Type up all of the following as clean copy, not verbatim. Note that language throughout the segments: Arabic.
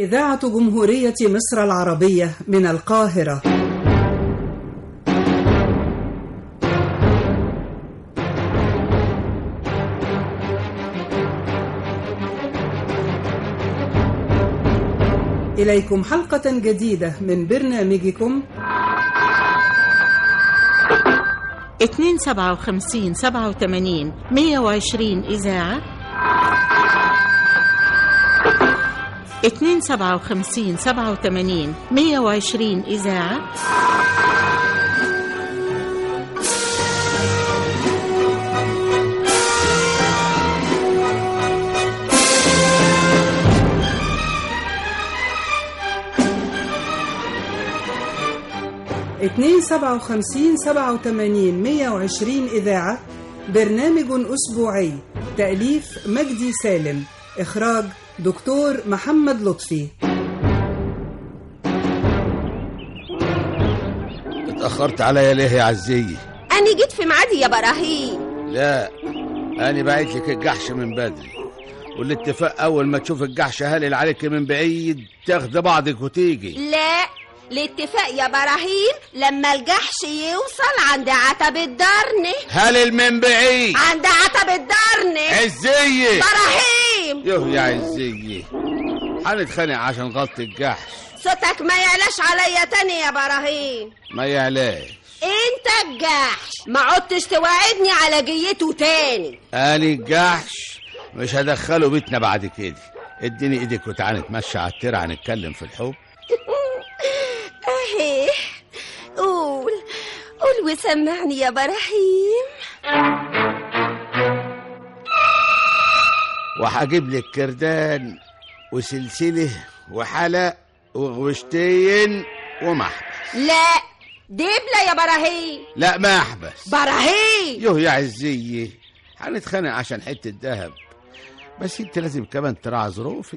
إذاعة جمهورية مصر العربية من القاهرة. إليكم حلقة جديدة من برنامجكم 257 87 120 إذاعة 257 87 120 إذاعة 257 87 120 إذاعة. برنامج أسبوعي، تأليف مجدي سالم، إخراج دكتور محمد لطفي. اتأخرت عليا ليه يا عزية؟ أنا جيت في ميعادي يا براهيم. لا، أنا بعت لك الجحش من بدري، والاتفاق أول ما تشوف الجحش هالل عليك من بعيد تاخد بعضك وتيجي. لا، الاتفاق يا براهيم لما الجحش يوصل عند عتب الدرن. هالل من بعيد عند عتب الدرن. عزية براهيم. يوه يا عزية، هنتخانق عشان غطي الجحش. صوتك ما يعلاش عليا تاني يا براهيم. ما يعلاش. انت الجحش ما عدتش توعدني على جيته تاني. أنا الجحش مش هدخله بيتنا بعد كده. اديني ايدك وتعالى نتمشى على الترعة نتكلم في الحب. اهي قول وسمعني يا براهيم. وهجيب لك كردان وسلسلة وحلق وغوشتين ومحبس. لا، دبلة يا براهيم. لا، محبس. براهيم. يوه يا عزية، هنتخانق عشان حتة دهب، بس انت لازم كمان تراعي ظروفي.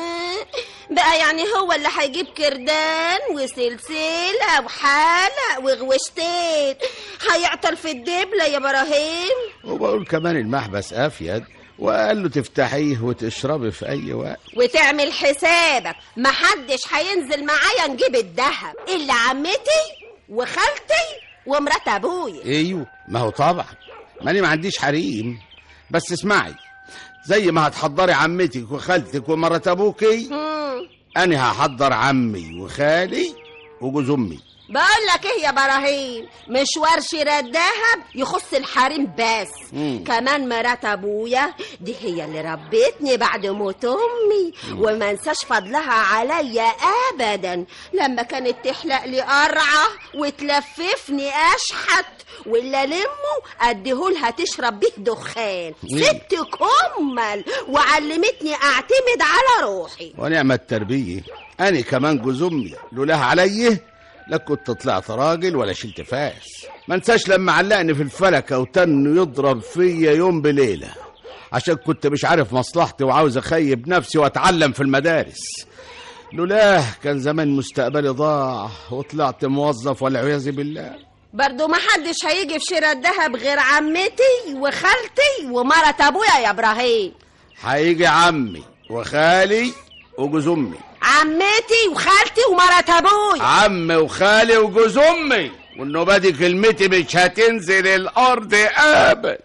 بقى يعني هو اللي هيجيب كردان وسلسلة وحلق وغوشتين هيعطل في الدبلة يا براهيم؟ وبقول كمان المحبس أفيد، وقال له تفتحيه وتشربي في أي وقت، وتعمل حسابك محدش هينزل معايا نجيب الدهب إلا عمتي وخالتي ومرات أبويا. ايوه، ما هو طبعا ماني ما عنديش حريم. بس اسمعي، زي ما هتحضري عمتك وخالتك ومرات أبوكي، أنا هحضر عمي وخالي وجوز أمي. بقول لك ايه يا براهيم، مشوار شراء الذهب يخص الحريم بس. كمان مرات ابويا دي هي اللي ربتني بعد موت امي، وما انساش فضلها عليا ابدا لما كانت تحلق لي قرعه وتلففني اشحت، ولا لمه اديهولها تشرب بيه دخان. ست كمل وعلمتني اعتمد على روحي. ونعم التربيه. انا كمان جوز امي لولاها عليا لا كنت طلعت راجل ولا شلت فاس. ما انساش لما علقني في الفلكه وتن يضرب فيا يوم بليله عشان كنت مش عارف مصلحتي وعاوز اخيب نفسي واتعلم في المدارس. لولاه كان زمان مستقبلي ضاع وطلعت موظف والعياذ بالله. برضو ما حدش هيجي في شراء الذهب غير عمتي وخالتي ومرات ابويا يا ابراهيم. هيجي عمي وخالي وجوز امي. عمتي وخالتي ومرات ابويا. عمي وخالي وجوز امي، والنوبه دي كلمتي مش هتنزل الارض ابدا.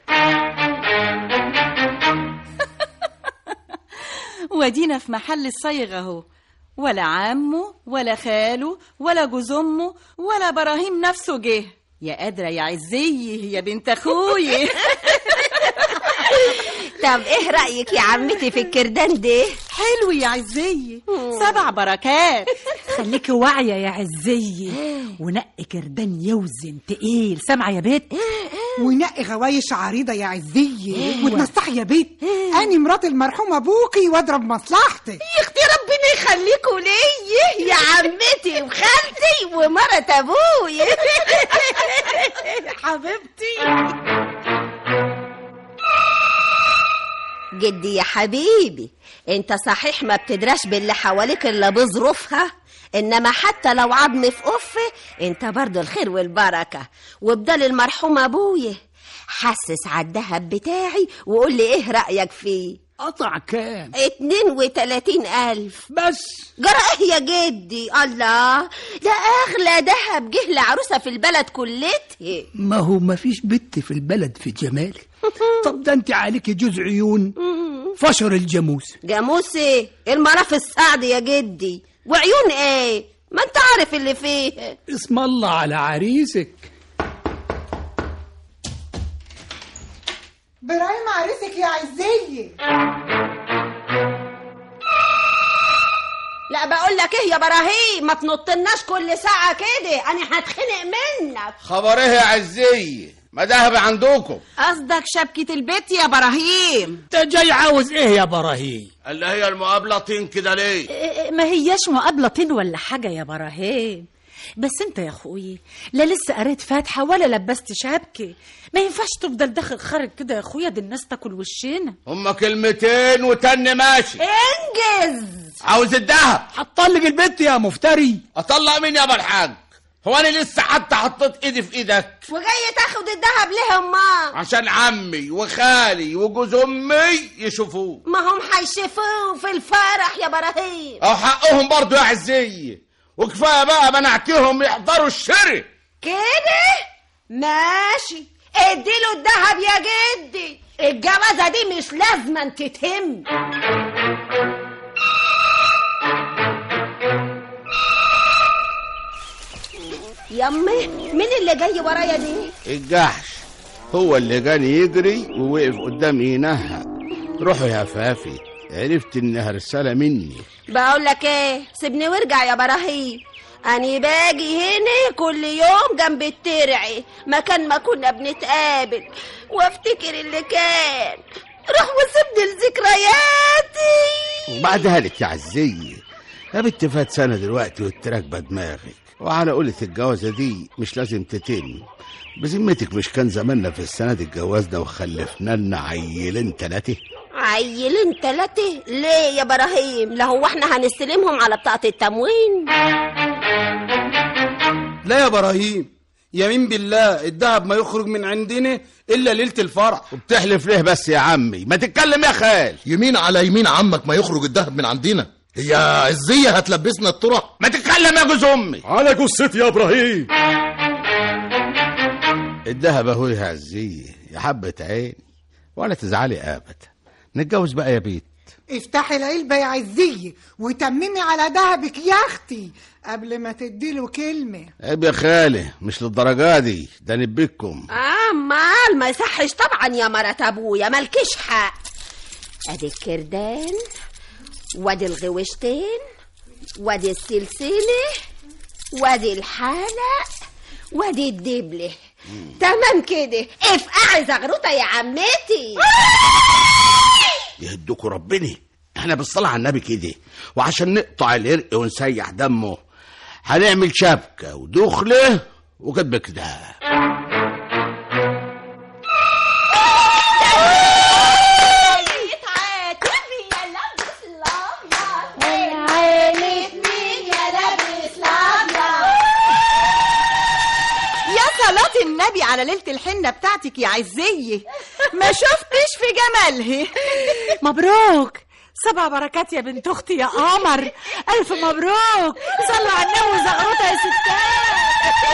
ودينا في محل الصيغ اهو، ولا عمه ولا خاله ولا جوز امه ولا براهيم نفسه جه. يا قادرة يا عزية يا بنت اخويا. طب ايه رأيك يا عمتي في الكردان ده؟ حلو يا عزية، 7 بركات. خليكي واعية يا عزية، ونقي كردان يوزن تقيل. سامعة يا بيت؟ ونقي غوايش عريضة يا عزية، وتنصحي يا بيت. أنا مرات المرحوم أبوكي وأضرب مصلحتك. يا اختي ربنا يخليكوا ليا يا عمتي وخالتي ومرات أبويا. حبيبتي. جدي يا حبيبي، انت صحيح ما بتدرش باللي حواليك الا بظروفها، انما حتى لو عضني في قفه انت برضو الخير والبركه. وبدل المرحوم ابويا حسس على الدهب بتاعي وقول لي ايه رايك فيه. قطع كام؟ 32,000 بس. جرى ايه يا جدي؟ الله، ده اغلى دهب جه لعروسه في البلد كلتها. ما هو ما فيش بنت في البلد في جمالك. طب ده انت عليك جوز عيون فشر الجاموس. جاموس ايه؟ المرافق السعد يا جدي، وعيون ايه؟ ما انت عارف اللي فيه. اسم الله على عريسك. برايم عريسك يا عزية. لا بقول لك ايه يا براهيم، ما تنطلناش كل ساعه كده، انا هتخنق منك. خبر ايه يا عزية؟ ما دهب عندكم؟ قصدك شبكة البيت يا براهيم؟ انت جاي عاوز ايه يا براهيم؟ اللي هي المقابلة طين كده ليه؟ ما هياش مقابلة طين ولا حاجة يا براهيم، بس انت يا اخوي لا لسه قريت فاتحة ولا لبست شبكة. ما ينفعش تفضل داخل خارج كده يا اخويا، دي الناس تاكل وشنا. هما كلمتين وتن ماشي. انجز. عاوز الدهب. هتطلق البت يا مفتري. اطلق مين يا بالحاج؟ هو انا لسه حتى حطيت ايدي في ايدك؟ وجاي تاخد الدهب ليه امال؟ عشان عمي وخالي وجوز امي يشوفوه. ما هم هيشوفوه في الفرح يا براهيم. او حقهم برضو يا عزية، وكفايه بقى منعتهم يحضروا الشري كده. ماشي، اديله الدهب يا جدي، الجوازه دي مش لازم تتم. يمي، مين اللي جاي ورايا دي؟ الجحش هو اللي جاني يجري ووقف قدامي ينهق. روحوا يا فافي، عرفت انها رسالة مني. بقول لك ايه، سيبني وارجع يا براهيم. أنا باجي هنا كل يوم جنب الترعي، مكان ما كنا بنتقابل وافتكر اللي كان. روح وسيبني لذكرياتي. وبعدها لك يا عزية يا بنت، فات سنة دلوقتي واتراكبة دماغك، وعلى قولة الجوازة دي مش لازم تتم. بذمتك مش كان زماننا في السنة دي اتجوزنا وخلفنا لنا عيلين 3؟ عيلين 3 ليه يا براهيم؟ لا هو احنا هنستلمهم على بطاقة التموين؟ لا يا براهيم، يمين بالله الدهب ما يخرج من عندنا إلا ليلة الفرح. وبتحلف ليه بس يا عمي؟ ما تتكلم يا خال. يمين على يمين عمك ما يخرج الدهب من عندنا. هي عزية هتلبسنا الطرح؟ ما تتكلم يا جوز امي. على جثتي يا ابراهيم. الدهب اهو يا عزية يا حبة عين، ولا تزعلي ابدا. نتجوز بقى يا بيت. افتحي العلبة يا عزية وتممي على دهبك يا اختي قبل ما تديله كلمة. عيب يا خالي، مش للدرجة دي، ده نبيكم. مال ما يصحش طبعا يا مرات ابويا، مالكيش حق. ادي الكردان وادي الغوشتين وادي السلسلة وادي الحلق وادي الدبلة. تمام كده، افقعي زغروطة يا عمتي. يهدوكوا ربنا، احنا بالصلاة على النبي كده، وعشان نقطع العرق ونسيح دمه هنعمل شبكة ودخلة وكتب كده. صلاة النبي على ليلة الحنة بتاعتك يا عزية، ما شفتش في جمالها. مبروك، 7 بركات يا بنت اختي يا قمر، الف مبروك. صلوا على النبي وزغروطه يا ستات.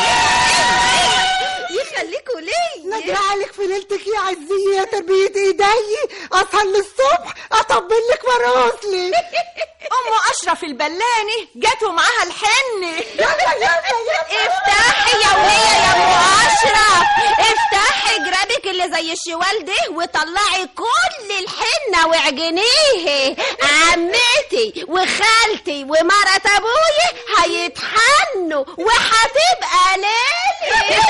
يخليكوا ليه نجعلك في ليلتك يا عزية يا تربية ايدي، اصلي الصبح اطبل لك وراسلك. ام اشرف البلاني جت ومعاها الحنة. يلا يلا يلا افتحي يا ولية يا ام اشرف، افتحي جرابك اللي زي الشوال ده وطلعي كل الحنة واعجنيه. عمتي وخالتي ومرات ابويا هيتحنوا وهتبقى ليلة.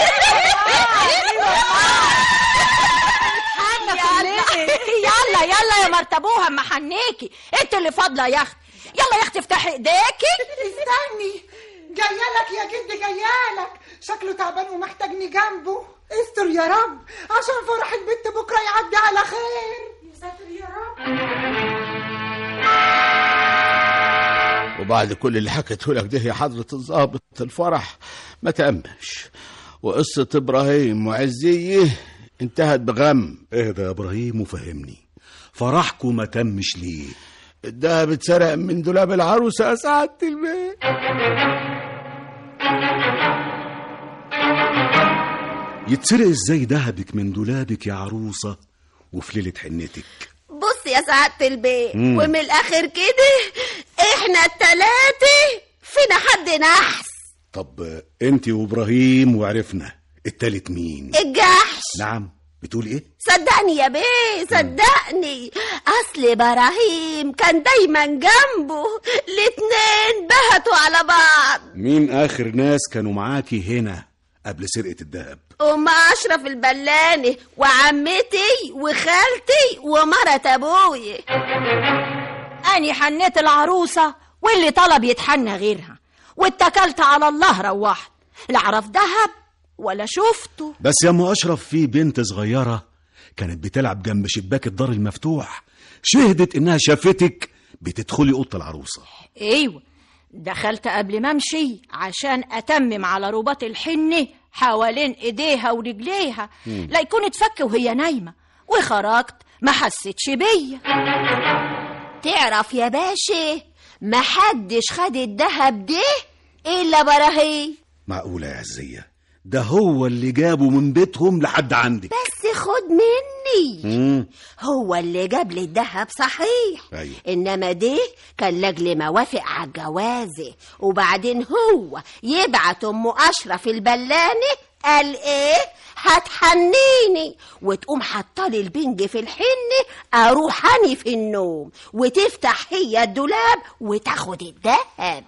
يلا يلا يا مرتبوها اما حنيكي، انت اللي فاضله يا اختي. يلا يا اختي افتحي ايديكي. استني، جايالك يا جد جايالك، شكله تعبان ومحتاجني جنبه. استر يا رب عشان فرح البنت بكره يعدي على خير. يا ساتر يا رب. وبعد كل اللي حكيته لك ده يا حضرة الضابط، الفرح ما تأمش، وقصة إبراهيم وعزية انتهت بغم. اهدى يا ابراهيم وفهمني، فرحكم ما تمش ليه؟ الدهب اتسرق من دولاب العروسة يا سعادة البيه. يتسرق ازاي دهبك من دولابك يا عروسة وفي ليلة حنتك؟ بص يا سعادة البيه، ومن الآخر كده احنا التلاتة فينا حد نحس. طب انت وابراهيم وعرفنا، التالت مين؟ الجحش. نعم، بتقول ايه؟ صدقني يا بيه، صدقني، اصل ابراهيم كان دايما جنبه، الاتنين بهتوا على بعض. مين اخر ناس كانوا معاكي هنا قبل سرقة الدهب؟ ام اشرف البلاني وعمتي وخالتي ومرت ابوي. اني حنيت العروسة واللي طلب يتحنى غيرها، واتكلت على الله روحت، لا اعرف دهب ولا شفته. بس يا ام اشرف في بنت صغيرة كانت بتلعب جنب شباك الدار المفتوح، شهدت انها شافتك بتدخلي اوضه العروسة. ايوه، دخلت قبل ما امشي عشان اتمم على رباط الحنة حوالين ايديها ورجليها لا يكون اتفك وهي نايمة، وخرجت ما حسيتش بيا. تعرف يا باشا ما حدش خد الدهب ده الا ابراهيم. معقولة يا عزية؟ ده هو اللي جابه من بيتهم لحد عندك. بس خد مني، هو اللي جاب لي الدهب صحيح. أيوة. انما ده كان لاجل موافق على الجوازه، وبعدين هو يبعت ام اشرف البلاني قال ايه هتحنيني، وتقوم حطالي البنج في الحنه، اروح اني في النوم وتفتح هي الدولاب وتاخد الدهب.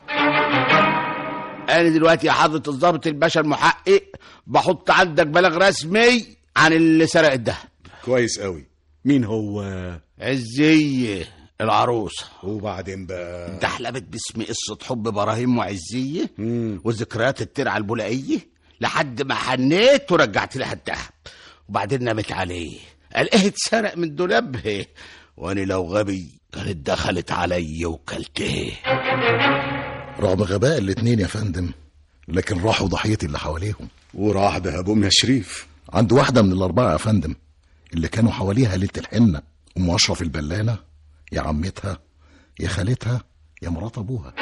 أنا دلوقتي يا حضرة الضابط الباشا المحقق بحط عندك بلاغ رسمي عن اللي سرق الدهب. كويس قوي. مين هو؟ عزية العروسة. وبعدين بقى؟ ده حلبت باسم قصة حب إبراهيم وعزية وذكريات الترعة البولائية لحد ما حنيت ورجعت لها الدهب، وبعدين نامت عليه، قال ايه اتسرق من دولابها، وانا لو غبي كانت دخلت علي وكلته. رغم غباء الاتنين يا فندم، لكن راحوا ضحيتي اللي حواليهم. وراح دهبهم يا شريف عند واحدة من الأربعة يا فندم اللي كانوا حواليها ليلة الحنة، أم أشرف البلانة، يا عمتها، يا خالتها، يا مرات أبوها.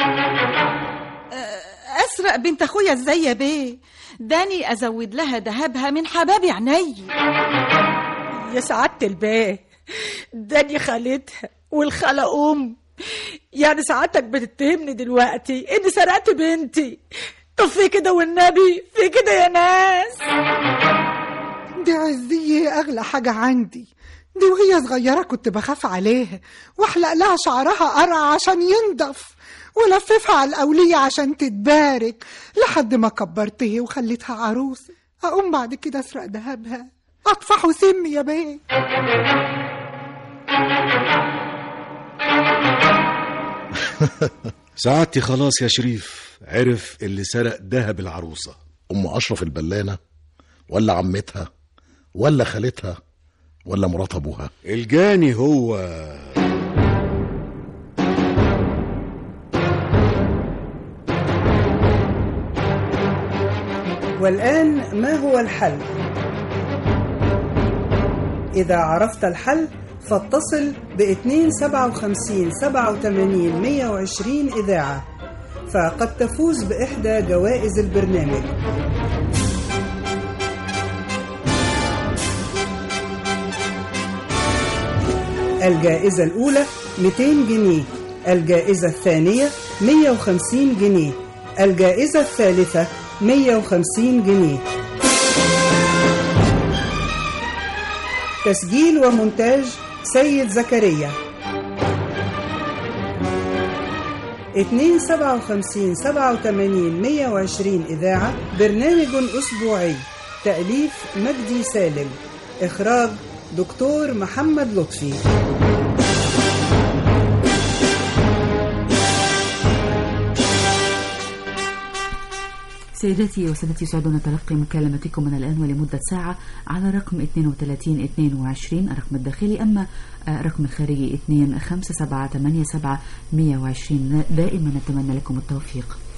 أسرق بنت أخويا ازاي يا بيه؟ داني أزود لها دهبها من حبابي عيني. يا سعادة البيه، داني خالتها والخالة يعني سعادتك بتتهمني دلوقتي إني سرقت بنتي؟ طب في كده والنبي، في كده يا ناس. دي عزية أغلى حاجة عندي، دي وهي صغيرة كنت بخاف عليها واحلق لها شعرها قرع عشان ينضف، ولففها على الأولية عشان تتبارك، لحد ما كبرتها وخليتها عروسة. أقوم بعد كده أسرق دهبها؟ أطفحوا سمي يا بيه. سعادتي خلاص يا شريف عرف اللي سرق دهب العروسة. أم أشرف البلانة ولا عمتها ولا خالتها ولا مرات أبوها؟ الجاني هو والآن ما هو الحل؟ إذا عرفت الحل فاتصل ب257 87 120 إذاعة، فقد تفوز بإحدى جوائز البرنامج. الجائزة الأولى 200 جنيه، الجائزة الثانية 150 جنيه، الجائزة الثالثة 150 جنيه. تسجيل ومونتاج سيد زكريا. 257 87 120 إذاعة، برنامج أسبوعي، تأليف مجدي سالم، إخراج دكتور محمد لطفي. سيداتي وسادتي، يسعدنا تلقي مكالمتكم من الآن ولمدة ساعة على رقم 32 22 الرقم الداخلي، أما رقم الخارجي 25787 120. دائما نتمنى لكم التوفيق.